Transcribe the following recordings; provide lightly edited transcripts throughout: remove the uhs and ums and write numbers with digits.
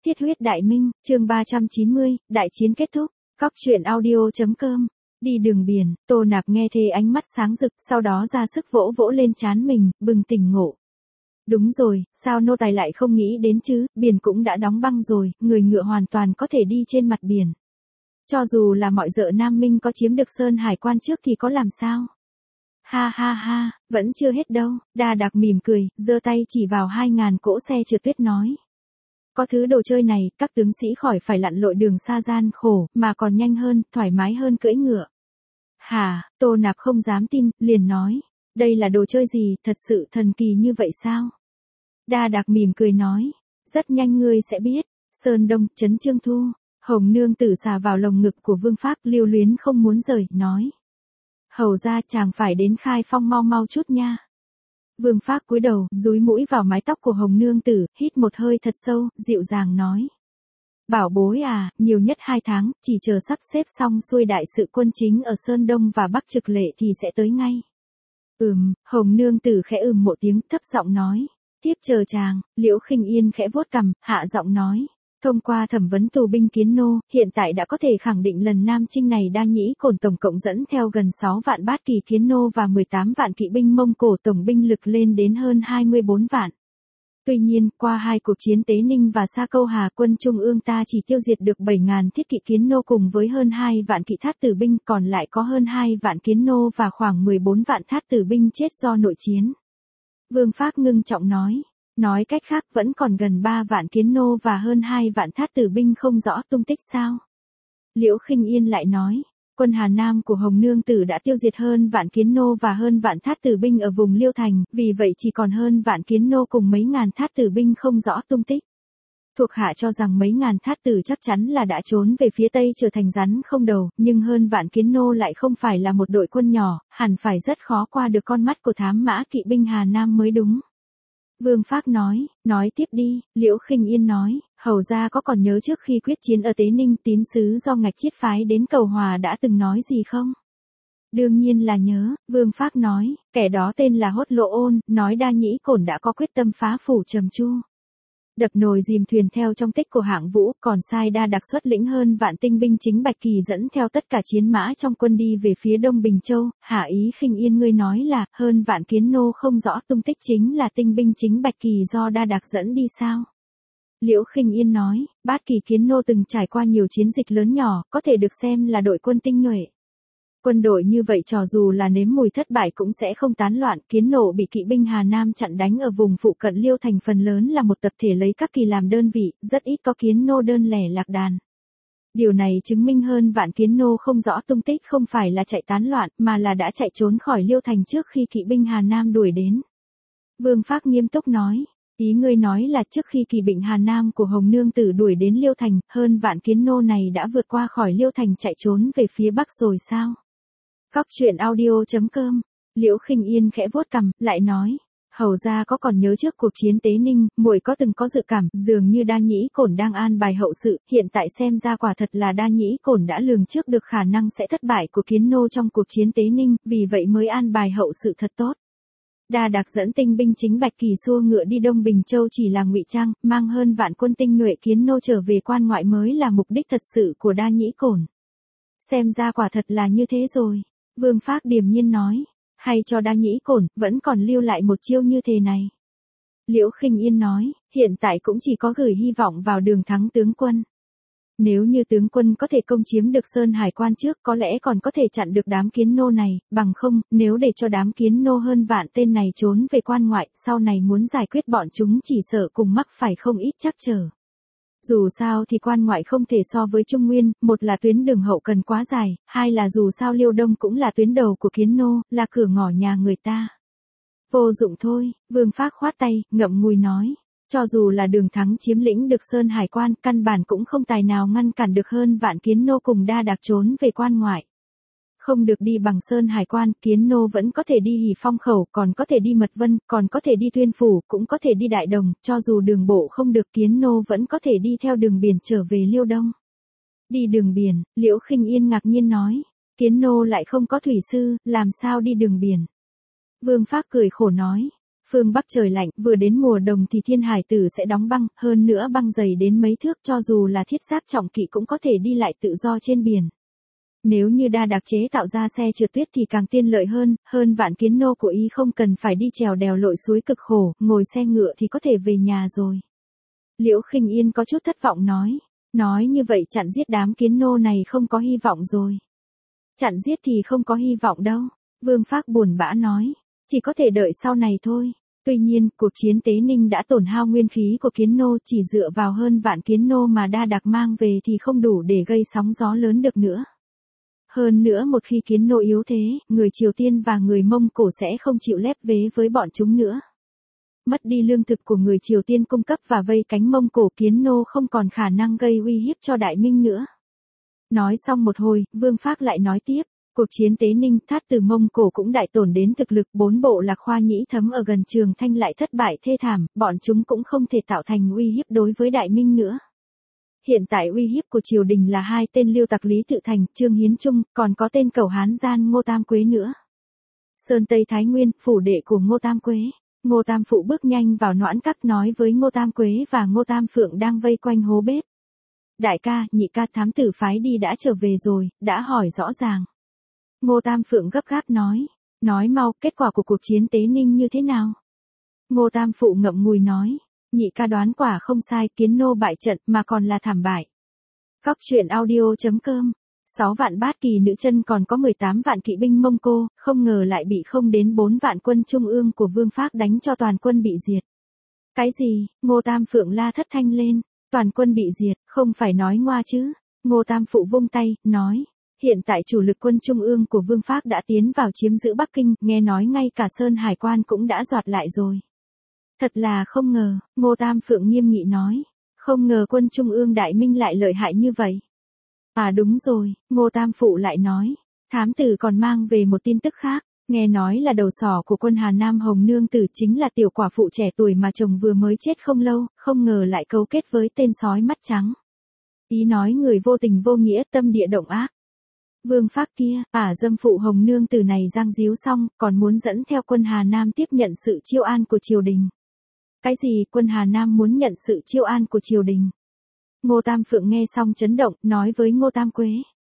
Thiết huyết đại minh, chương 390, đại chiến kết thúc. Cóc truyện audio.com. Đi đường biển, Tô Nạp nghe thê ánh mắt sáng rực, sau đó ra sức vỗ vỗ lên trán mình, bừng tỉnh ngộ. Đúng rồi, sao nô tài lại không nghĩ đến chứ, biển cũng đã đóng băng rồi, người ngựa hoàn toàn có thể đi trên mặt biển. Cho dù là mọi dợ Nam Minh có chiếm được Sơn Hải quan trước thì có làm sao? Ha ha ha, vẫn chưa hết đâu, Đa Đạc mỉm cười, giơ tay chỉ vào 2.000 cỗ xe trượt tuyết nói. Có thứ đồ chơi này, các tướng sĩ khỏi phải lặn lội đường xa gian khổ, mà còn nhanh hơn, thoải mái hơn cưỡi ngựa. Hả, Tô Nạp không dám tin, liền nói. Đây là đồ chơi gì, thật sự thần kỳ như vậy sao? Đa Đạc mỉm cười nói. Rất nhanh ngươi sẽ biết. Sơn Đông, trấn Trương Thu. Hồng Nương Tử xà vào lồng ngực của Vương Phác, lưu luyến không muốn rời, nói. Hầu ra chàng phải đến Khai Phong mau mau chút nha. Vương Phác cúi đầu, dúi mũi vào mái tóc của Hồng Nương Tử, hít một hơi thật sâu, dịu dàng nói. Bảo bối à, nhiều nhất 2 tháng, chỉ chờ sắp xếp xong xuôi đại sự quân chính ở Sơn Đông và Bắc Trực Lệ thì sẽ tới ngay. Hồng Nương Tử khẽ một tiếng, thấp giọng nói. Tiếp chờ chàng, Liễu Khinh Yên khẽ vuốt cằm, hạ giọng nói. Thông qua thẩm vấn tù binh Kiến Nô, hiện tại đã có thể khẳng định lần Nam Chinh này Đa Nhĩ Cổn tổng cộng dẫn theo gần 6 vạn bát kỳ Kiến Nô và 18 vạn kỵ binh Mông Cổ, tổng binh lực lên đến hơn 24 vạn. Tuy nhiên, qua 2 cuộc chiến Tế Ninh và Sa Câu Hà, quân Trung ương ta chỉ tiêu diệt được 7.000 thiết kỵ Kiến Nô cùng với hơn 2 vạn kỵ Thát Tử binh, còn lại có hơn 2 vạn Kiến Nô và khoảng 14 vạn Thát Tử binh chết do nội chiến. Vương Phác ngưng trọng nói. Nói cách khác vẫn còn gần 3 vạn Kiến Nô và hơn 2 vạn Thát Tử binh không rõ tung tích sao? Liễu Khinh Yên lại nói, quân Hà Nam của Hồng Nương Tử đã tiêu diệt hơn vạn Kiến Nô và hơn vạn Thát Tử binh ở vùng Liêu Thành, vì vậy chỉ còn hơn vạn Kiến Nô cùng mấy ngàn Thát Tử binh không rõ tung tích. Thuộc hạ cho rằng mấy ngàn Thát Tử chắc chắn là đã trốn về phía Tây trở thành rắn không đầu, nhưng hơn vạn Kiến Nô lại không phải là một đội quân nhỏ, hẳn phải rất khó qua được con mắt của thám mã kỵ binh Hà Nam mới đúng. Vương Phác nói tiếp đi, Liễu Khinh Yên nói, hầu ra có còn nhớ trước khi quyết chiến ở Tế Ninh tín sứ do Ngạch Chiết phái đến cầu hòa đã từng nói gì không? Đương nhiên là nhớ, Vương Phác nói, kẻ đó tên là Hốt Lộ Ôn, nói Đa Nhĩ Cổn đã có quyết tâm phá phủ Trầm Chu. Đập nồi dìm thuyền theo trong tích của Hạng Vũ, còn sai Đa Đạc xuất lĩnh hơn vạn tinh binh chính Bạch Kỳ dẫn theo tất cả chiến mã trong quân đi về phía Đông Bình Châu. Hạ ý Khinh Yên ngươi nói là hơn vạn Kiến Nô không rõ tung tích chính là tinh binh chính Bạch Kỳ do Đa Đạc dẫn đi sao? Liễu Khinh Yên nói, Bát Kỳ Kiến Nô từng trải qua nhiều chiến dịch lớn nhỏ, có thể được xem là đội quân tinh nhuệ. Quân đội như vậy cho dù là nếm mùi thất bại cũng sẽ không tán loạn. Kiến Nô bị kỵ binh Hà Nam chặn đánh ở vùng phụ cận Liêu Thành, phần lớn là một tập thể lấy các kỳ làm đơn vị, rất ít có Kiến Nô đơn lẻ lạc đàn. Điều này chứng minh hơn vạn Kiến Nô không rõ tung tích không phải là chạy tán loạn, mà là đã chạy trốn khỏi Liêu Thành trước khi kỵ binh Hà Nam đuổi đến. Vương Phác nghiêm túc nói, ý ngươi nói là trước khi kỵ binh Hà Nam của Hồng Nương Tử đuổi đến Liêu Thành, hơn vạn Kiến Nô này đã vượt qua khỏi Liêu Thành chạy trốn về phía Bắc rồi sao? Cóc truyện audio.com. Liễu Khinh Yên khẽ vuốt cằm, lại nói, hầu ra có còn nhớ trước cuộc chiến Tế Ninh, muội có từng có dự cảm, dường như Đa Nhĩ Cổn đang an bài hậu sự, hiện tại xem ra quả thật là Đa Nhĩ Cổn đã lường trước được khả năng sẽ thất bại của Kiến Nô trong cuộc chiến Tế Ninh, vì vậy mới an bài hậu sự thật tốt. Đa Đạc dẫn tinh binh chính Bạch Kỳ xua ngựa đi Đông Bình Châu chỉ là ngụy trang, mang hơn vạn quân tinh nhuệ Kiến Nô trở về quan ngoại mới là mục đích thật sự của Đa Nhĩ Cổn. Xem ra quả thật là như thế rồi. Vương Phác điềm nhiên nói, hay cho Đa Nhĩ Cổn, vẫn còn lưu lại một chiêu như thế này. Liễu Khinh Yên nói, hiện tại cũng chỉ có gửi hy vọng vào Đường Thắng tướng quân. Nếu như tướng quân có thể công chiếm được Sơn Hải quan trước có lẽ còn có thể chặn được đám Kiến Nô này, bằng không, nếu để cho đám Kiến Nô hơn vạn tên này trốn về quan ngoại, sau này muốn giải quyết bọn chúng chỉ sợ cùng mắc phải không ít trắc trở. Dù sao thì quan ngoại không thể so với Trung Nguyên, một là tuyến đường hậu cần quá dài, hai là dù sao Liêu Đông cũng là tuyến đầu của Kiến Nô, là cửa ngõ nhà người ta. Vô dụng thôi, Vương Phác khoát tay, ngậm ngùi nói. Cho dù là Đường Thắng chiếm lĩnh được Sơn Hải quan, căn bản cũng không tài nào ngăn cản được hơn vạn Kiến Nô cùng Đa Đạc trốn về quan ngoại. Không được đi bằng Sơn Hải quan, Kiến Nô vẫn có thể đi Hỉ Phong khẩu, còn có thể đi Mật Vân, còn có thể đi Tuyên Phủ, cũng có thể đi Đại Đồng, cho dù đường bộ không được Kiến Nô vẫn có thể đi theo đường biển trở về Liêu Đông. Đi đường biển, Liễu Khinh Yên ngạc nhiên nói, Kiến Nô lại không có thủy sư, làm sao đi đường biển? Vương Phác cười khổ nói, Phương Bắc trời lạnh, vừa đến mùa đông thì thiên hải tử sẽ đóng băng, hơn nữa băng dày đến mấy thước cho dù là thiết giáp trọng kỵ cũng có thể đi lại tự do trên biển. Nếu như đa đặc chế tạo ra xe trượt tuyết thì càng tiên lợi hơn vạn kiến nô của y không cần phải đi trèo đèo lội suối cực khổ, ngồi xe ngựa thì có thể về nhà rồi. Liễu Khinh Yên có chút thất vọng nói như vậy chặn giết đám kiến nô này không có hy vọng rồi. Chặn giết thì không có hy vọng đâu, Vương Phác buồn bã nói, chỉ có thể đợi sau này thôi. Tuy nhiên, cuộc chiến Tế Ninh đã tổn hao nguyên khí của kiến nô, chỉ dựa vào hơn vạn kiến nô mà đa đặc mang về thì không đủ để gây sóng gió lớn được nữa. Hơn nữa một khi kiến nô yếu thế, người Triều Tiên và người Mông Cổ sẽ không chịu lép vế với bọn chúng nữa. Mất đi lương thực của người Triều Tiên cung cấp và vây cánh Mông Cổ, kiến nô không còn khả năng gây uy hiếp cho Đại Minh nữa. Nói xong một hồi, Vương Phác lại nói tiếp, cuộc chiến Tế Ninh, Thát từ Mông Cổ cũng đại tổn đến thực lực, 4 bộ Lạc Khoa Nhĩ Thấm ở gần Trường Thanh lại thất bại thê thảm, bọn chúng cũng không thể tạo thành uy hiếp đối với Đại Minh nữa. Hiện tại uy hiếp của triều đình là 2 tên liêu tặc Lý Tự Thành, Trương Hiến Trung, còn có tên cẩu Hán gian Ngô Tam Quế nữa. Sơn Tây Thái Nguyên, phủ đệ của Ngô Tam Quế. Ngô Tam Phụ bước nhanh vào noãn các nói với Ngô Tam Quế và Ngô Tam Phượng đang vây quanh hố bếp. Đại ca, nhị ca, thám tử phái đi đã trở về rồi, đã hỏi rõ ràng. Ngô Tam Phượng gấp gáp nói mau, kết quả của cuộc chiến Tế Ninh như thế nào? Ngô Tam Phụ ngậm ngùi nói, nhị ca đoán quả không sai, kiến nô bại trận mà còn là thảm bại. Cóc truyện audio.com 6 vạn bát kỳ nữ chân còn có 18 vạn kỵ binh Mông Cô, không ngờ lại bị không đến 4 vạn quân trung ương của Vương Phác đánh cho toàn quân bị diệt. Cái gì? Ngô Tam Phượng la thất thanh lên, toàn quân bị diệt, không phải nói ngoa chứ? Ngô Tam Phụ vung tay, nói, hiện tại chủ lực quân trung ương của Vương Phác đã tiến vào chiếm giữ Bắc Kinh, nghe nói ngay cả Sơn Hải Quan cũng đã dọt lại rồi. Thật là không ngờ, Ngô Tam Phượng nghiêm nghị nói, không ngờ quân trung ương Đại Minh lại lợi hại như vậy. À đúng rồi, Ngô Tam Phụ lại nói, thám tử còn mang về một tin tức khác, nghe nói là đầu sỏ của quân Hà Nam Hồng Nương Tử chính là tiểu quả phụ trẻ tuổi mà chồng vừa mới chết không lâu, không ngờ lại cấu kết với tên sói mắt trắng. Ý nói người vô tình vô nghĩa, tâm địa động ác. Vương Phác kia, dâm phụ Hồng Nương Tử này giang díu xong, còn muốn dẫn theo quân Hà Nam tiếp nhận sự chiêu an của triều đình. Cái gì, quân Hà Nam muốn nhận sự chiêu an của triều đình? Ngô Tam Phượng nghe xong chấn động, nói với Ngô Tam Quế.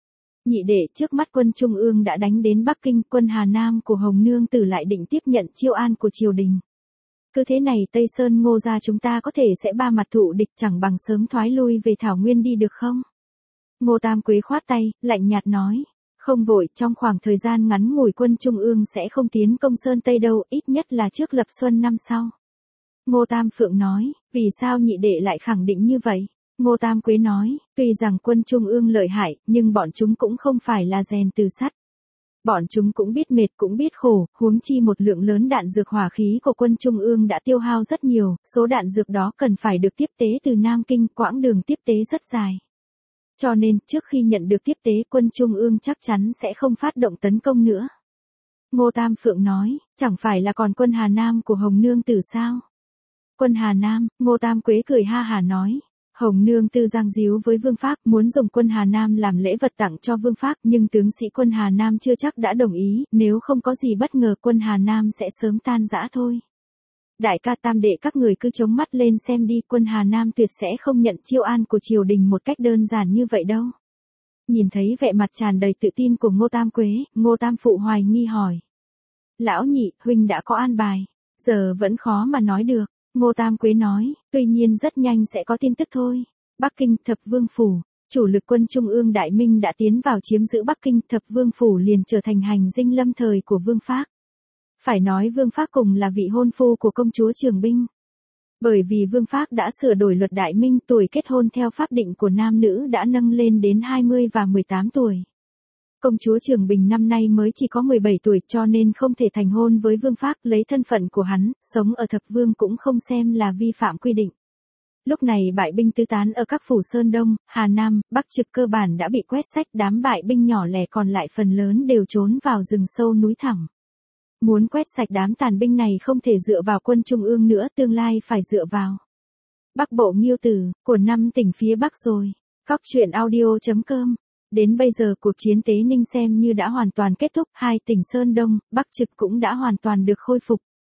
Nhị đệ, trước mắt quân Trung ương đã đánh đến Bắc Kinh, quân Hà Nam của Hồng Nương Tử lại định tiếp nhận chiêu an của triều đình. Cứ thế này Tây Sơn Ngô gia chúng ta có thể sẽ ba mặt thụ địch, chẳng bằng sớm thoái lui về Thảo Nguyên đi được không? Ngô Tam Quế khoát tay, lạnh nhạt nói. Không vội, trong khoảng thời gian ngắn ngủi quân Trung ương sẽ không tiến công Sơn Tây đâu, ít nhất là trước lập xuân năm sau. Ngô Tam Phượng nói, vì sao nhị đệ lại khẳng định như vậy? Ngô Tam Quế nói, tuy rằng quân Trung ương lợi hại, nhưng bọn chúng cũng không phải là rèn từ sắt. Bọn chúng cũng biết mệt cũng biết khổ, huống chi một lượng lớn đạn dược hỏa khí của quân Trung ương đã tiêu hao rất nhiều, số đạn dược đó cần phải được tiếp tế từ Nam Kinh, quãng đường tiếp tế rất dài. Cho nên, trước khi nhận được tiếp tế quân Trung ương chắc chắn sẽ không phát động tấn công nữa. Ngô Tam Phượng nói, chẳng phải là còn quân Hà Nam của Hồng Nương Tử sao? Quân Hà Nam, Ngô Tam Quế cười ha hả nói. Hồng Nương Tử giang díu với Vương Phác muốn dùng quân Hà Nam làm lễ vật tặng cho Vương Phác, nhưng tướng sĩ quân Hà Nam chưa chắc đã đồng ý, nếu không có gì bất ngờ quân Hà Nam sẽ sớm tan rã thôi. Đại ca tam đệ các người cứ chống mắt lên xem đi, quân Hà Nam tuyệt sẽ không nhận chiêu an của triều đình một cách đơn giản như vậy đâu. Nhìn thấy vẻ mặt tràn đầy tự tin của Ngô Tam Quế, Ngô Tam Phụ hoài nghi hỏi. Lão nhị, huynh đã có an bài, giờ vẫn khó mà nói được. Ngô Tam Quế nói, tuy nhiên rất nhanh sẽ có tin tức thôi. Bắc Kinh, Thập Vương Phủ, chủ lực quân Trung ương Đại Minh đã tiến vào chiếm giữ Bắc Kinh, Thập Vương Phủ liền trở thành hành dinh lâm thời của Vương Phác. Phải nói Vương Phác cùng là vị hôn phu của công chúa Trường Binh. Bởi vì Vương Phác đã sửa đổi luật Đại Minh, tuổi kết hôn theo pháp định của nam nữ đã nâng lên đến 20 và 18 tuổi. Công chúa Trường Bình năm nay mới chỉ có 17 tuổi cho nên không thể thành hôn với Vương Phác, lấy thân phận của hắn, sống ở Thập Vương cũng không xem là vi phạm quy định. Lúc này bại binh tứ tán ở các phủ Sơn Đông, Hà Nam, Bắc Trực cơ bản đã bị quét sạch, đám bại binh nhỏ lẻ còn lại phần lớn đều trốn vào rừng sâu núi thẳm. Muốn quét sạch đám tàn binh này không thể dựa vào quân Trung ương nữa, tương lai phải dựa vào Bắc Bộ Nghiêu Tử, của 5 tỉnh phía Bắc rồi. Cóc truyện audio.com. Đến bây giờ cuộc chiến Tế Ninh xem như đã hoàn toàn kết thúc, 2 tỉnh Sơn Đông, Bắc Trực cũng đã hoàn toàn được khôi phục.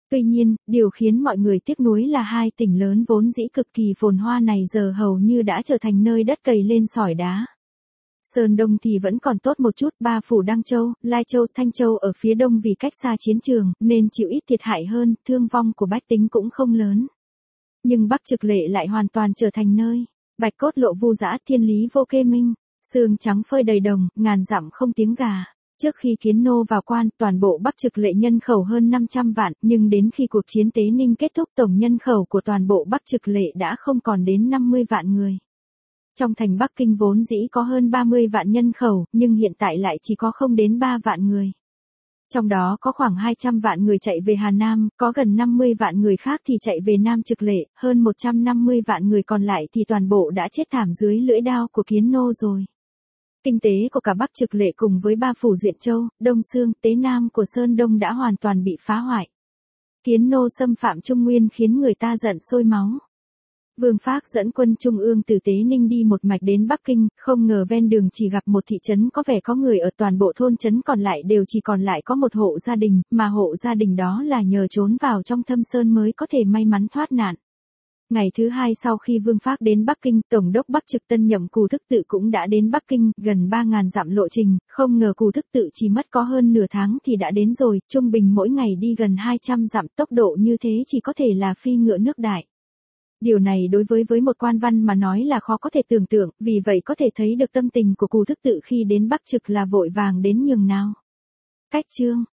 Tuy nhiên, điều khiến mọi người tiếc nuối là hai tỉnh lớn vốn dĩ cực kỳ phồn hoa này giờ hầu như đã trở thành nơi đất cày lên sỏi đá. Sơn Đông thì vẫn còn tốt một chút, ba phủ Đăng Châu, Lai Châu, Thanh Châu ở phía đông vì cách xa chiến trường, nên chịu ít thiệt hại hơn, thương vong của bách tính cũng không lớn. Nhưng Bắc Trực Lệ lại hoàn toàn trở thành nơi bạch cốt lộ vu dã, thiên lý vô kê minh, sương trắng phơi đầy đồng, ngàn dặm không tiếng gà. Trước khi Kiến Nô vào quan, toàn bộ Bắc Trực Lệ nhân khẩu hơn 500 vạn, nhưng đến khi cuộc chiến Tế Ninh kết thúc tổng nhân khẩu của toàn bộ Bắc Trực Lệ đã không còn đến 50 vạn người. Trong thành Bắc Kinh vốn dĩ có hơn 30 vạn nhân khẩu, nhưng hiện tại lại chỉ có không đến 3 vạn người. Trong đó có khoảng 200 vạn người chạy về Hà Nam, có gần 50 vạn người khác thì chạy về Nam Trực Lệ, hơn 150 vạn người còn lại thì toàn bộ đã chết thảm dưới lưỡi đao của Kiến Nô rồi. Kinh tế của cả Bắc Trực Lệ cùng với ba phủ Duyện Châu, Đông Xương, Tế Nam của Sơn Đông đã hoàn toàn bị phá hoại. Kiến Nô xâm phạm Trung Nguyên khiến người ta giận sôi máu. Vương Phác dẫn quân Trung ương từ Tế Ninh đi một mạch đến Bắc Kinh, không ngờ ven đường chỉ gặp một thị trấn có vẻ có người ở, toàn bộ thôn trấn còn lại đều chỉ còn lại có một hộ gia đình, mà hộ gia đình đó là nhờ trốn vào trong thâm sơn mới có thể may mắn thoát nạn. Ngày thứ hai sau khi Vương Phác đến Bắc Kinh, Tổng đốc Bắc Trực tân nhậm Cù Thức Tự cũng đã đến Bắc Kinh, gần 3.000 dặm lộ trình, không ngờ Cù Thức Tự chỉ mất có hơn nửa tháng thì đã đến rồi, trung bình mỗi ngày đi gần 200 dặm, tốc độ như thế chỉ có thể là phi ngựa nước đại. Điều này đối với một quan văn mà nói là khó có thể tưởng tượng, vì vậy có thể thấy được tâm tình của Cù Thức Tự khi đến Bắc Trực là vội vàng đến nhường nào. Cách chương